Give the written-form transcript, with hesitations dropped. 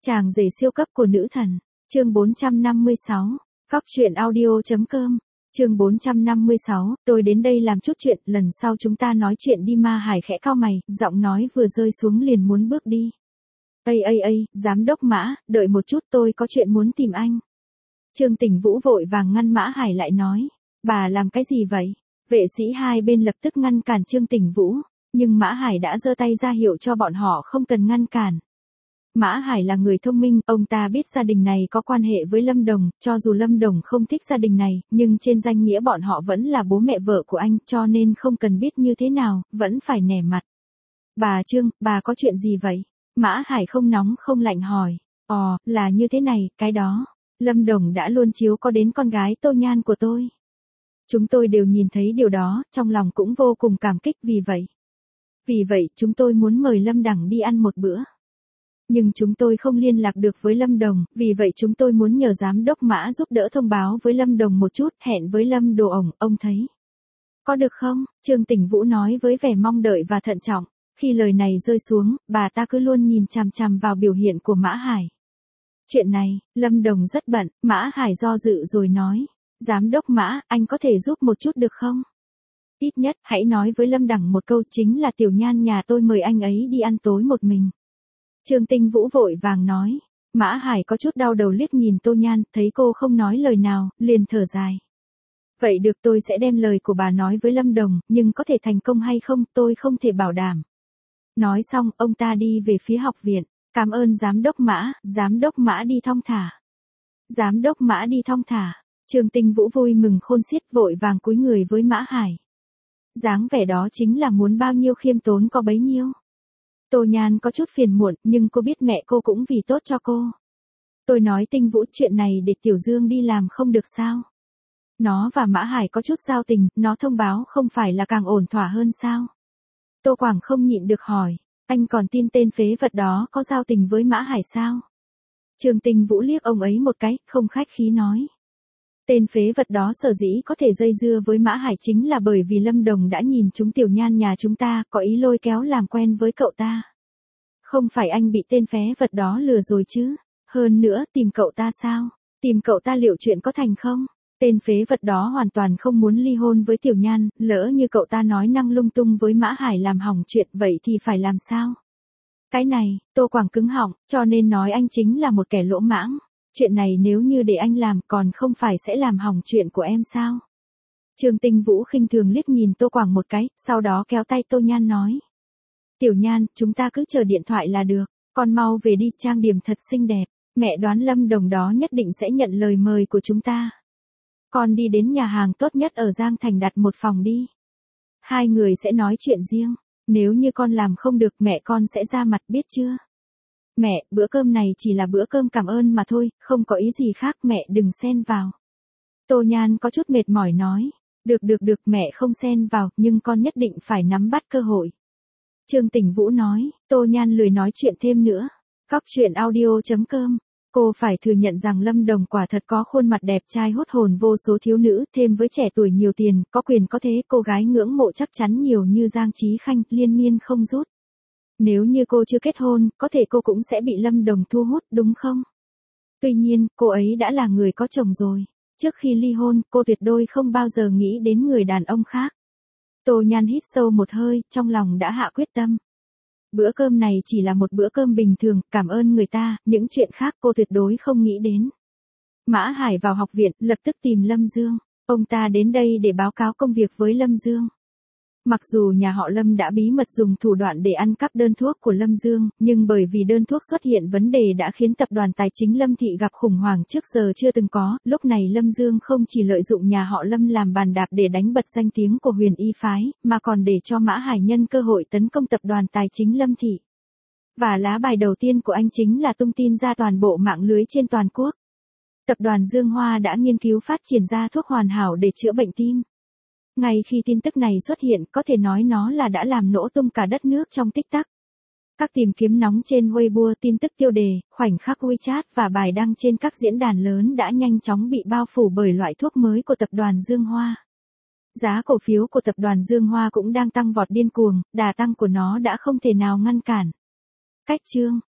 Chàng rể siêu cấp của nữ thần. Chương 456. Góc truyện audio.com. Chương 456, tôi đến đây làm chút chuyện, lần sau chúng ta nói chuyện đi. Ma Hải khẽ cau mày, giọng nói vừa rơi xuống liền muốn bước đi. Giám đốc Mã, đợi một chút, tôi có chuyện muốn tìm anh. Trương Tỉnh Vũ vội vàng ngăn Mã Hải lại nói. Bà làm cái gì vậy? Vệ sĩ hai bên lập tức ngăn cản Trương Tỉnh Vũ, nhưng Mã Hải đã giơ tay ra hiệu cho bọn họ không cần ngăn cản. Mã Hải là người thông minh, ông ta biết gia đình này có quan hệ với Lâm Đồng, cho dù Lâm Đồng không thích gia đình này, nhưng trên danh nghĩa bọn họ vẫn là bố mẹ vợ của anh, cho nên không cần biết như thế nào, vẫn phải nể mặt. Bà Trương, bà có chuyện gì vậy? Mã Hải không nóng không lạnh hỏi. Là như thế này, cái đó. Lâm Đồng đã luôn chiếu có đến con gái Tô Nhan của tôi. Chúng tôi đều nhìn thấy điều đó, trong lòng cũng vô cùng cảm kích Vì vậy, chúng tôi muốn mời Lâm Đằng đi ăn một bữa. Nhưng chúng tôi không liên lạc được với Lâm Đồng, vì vậy chúng tôi muốn nhờ giám đốc Mã giúp đỡ thông báo với Lâm Đồng một chút, hẹn với Lâm Đồ ông thấy. Có được không? Trương Tỉnh Vũ nói với vẻ mong đợi và thận trọng. Khi lời này rơi xuống, bà ta cứ luôn nhìn chằm chằm vào biểu hiện của Mã Hải. Chuyện này, Lâm Đồng rất bận, Mã Hải do dự rồi nói. Giám đốc Mã, anh có thể giúp một chút được không? Ít nhất, hãy nói với Lâm Đằng một câu, chính là Tiểu Nhan nhà tôi mời anh ấy đi ăn tối một mình. Trương Tinh Vũ vội vàng nói. Mã Hải có chút đau đầu liếc nhìn Tô Nhan, thấy cô không nói lời nào, liền thở dài. Vậy được, tôi sẽ đem lời của bà nói với Lâm Đồng, nhưng có thể thành công hay không, tôi không thể bảo đảm. Nói xong, ông ta đi về phía học viện. Cảm ơn giám đốc Mã đi thong thả. Giám đốc Mã đi thong thả. Trương Tinh Vũ vui mừng khôn xiết, vội vàng cúi người với Mã Hải. Dáng vẻ đó chính là muốn bao nhiêu khiêm tốn có bấy nhiêu. Tô Nhan có chút phiền muộn, nhưng cô biết mẹ cô cũng vì tốt cho cô. Tôi nói Tinh Vũ, chuyện này để Tiểu Dương đi làm không được sao? Nó và Mã Hải có chút giao tình, nó thông báo không phải là càng ổn thỏa hơn sao? Tô Quảng không nhịn được hỏi, anh còn tin tên phế vật đó có giao tình với Mã Hải sao? Trương Tinh Vũ liếc ông ấy một cái, không khách khí nói. Tên phế vật đó sở dĩ có thể dây dưa với Mã Hải chính là bởi vì Lâm Đồng đã nhìn chúng Tiểu Nhan nhà chúng ta, có ý lôi kéo làm quen với cậu ta. Không phải anh bị tên phế vật đó lừa rồi chứ? Hơn nữa, tìm cậu ta sao? Tìm cậu ta liệu chuyện có thành không? Tên phế vật đó hoàn toàn không muốn ly hôn với Tiểu Nhan, lỡ như cậu ta nói năng lung tung với Mã Hải làm hỏng chuyện, vậy thì phải làm sao? Cái này, Tô Quảng cứng họng, cho nên nói anh chính là một kẻ lỗ mãng. Chuyện này nếu như để anh làm, còn không phải sẽ làm hỏng chuyện của em sao? Trương Tinh Vũ khinh thường liếc nhìn Tô Quảng một cái, sau đó kéo tay Tô Nhan nói. Tiểu Nhan, chúng ta cứ chờ điện thoại là được, con mau về đi, trang điểm thật xinh đẹp, mẹ đoán Lâm Đồng đó nhất định sẽ nhận lời mời của chúng ta. Con đi đến nhà hàng tốt nhất ở Giang Thành đặt một phòng đi. Hai người sẽ nói chuyện riêng, nếu như con làm không được mẹ con sẽ ra mặt, biết chưa? Mẹ, bữa cơm này chỉ là bữa cơm cảm ơn mà thôi, không có ý gì khác, mẹ đừng xen vào. Tô Nhan có chút mệt mỏi nói. Được, mẹ không xen vào, nhưng con nhất định phải nắm bắt cơ hội. Trương Tỉnh Vũ nói. Tô Nhan lười nói chuyện thêm nữa. Góc truyện audio.com. Cô phải thừa nhận rằng Lâm Đồng quả thật có khuôn mặt đẹp trai hút hồn vô số thiếu nữ, thêm với trẻ tuổi nhiều tiền, có quyền có thế, cô gái ngưỡng mộ chắc chắn nhiều như Giang Chí Khanh, liên miên không dứt. Nếu như cô chưa kết hôn, có thể cô cũng sẽ bị Lâm Đồng thu hút, đúng không? Tuy nhiên, cô ấy đã là người có chồng rồi. Trước khi ly hôn, cô tuyệt đối không bao giờ nghĩ đến người đàn ông khác. Tô Nhan hít sâu một hơi, trong lòng đã hạ quyết tâm. Bữa cơm này chỉ là một bữa cơm bình thường, cảm ơn người ta, những chuyện khác cô tuyệt đối không nghĩ đến. Mã Hải vào học viện, lập tức tìm Lâm Dương. Ông ta đến đây để báo cáo công việc với Lâm Dương. Mặc dù nhà họ Lâm đã bí mật dùng thủ đoạn để ăn cắp đơn thuốc của Lâm Dương, nhưng bởi vì đơn thuốc xuất hiện vấn đề đã khiến tập đoàn tài chính Lâm Thị gặp khủng hoảng trước giờ chưa từng có, lúc này Lâm Dương không chỉ lợi dụng nhà họ Lâm làm bàn đạp để đánh bật danh tiếng của Huyền Y Phái, mà còn để cho Mã Hải nhân cơ hội tấn công tập đoàn tài chính Lâm Thị. Và lá bài đầu tiên của anh chính là tung tin ra toàn bộ mạng lưới trên toàn quốc. Tập đoàn Dương Hoa đã nghiên cứu phát triển ra thuốc hoàn hảo để chữa bệnh tim. Ngay khi tin tức này xuất hiện, có thể nói nó là đã làm nổ tung cả đất nước trong tích tắc. Các tìm kiếm nóng trên Weibo, tin tức tiêu đề, khoảnh khắc WeChat và bài đăng trên các diễn đàn lớn đã nhanh chóng bị bao phủ bởi loại thuốc mới của tập đoàn Dương Hoa. Giá cổ phiếu của tập đoàn Dương Hoa cũng đang tăng vọt điên cuồng, đà tăng của nó đã không thể nào ngăn cản. Cách chương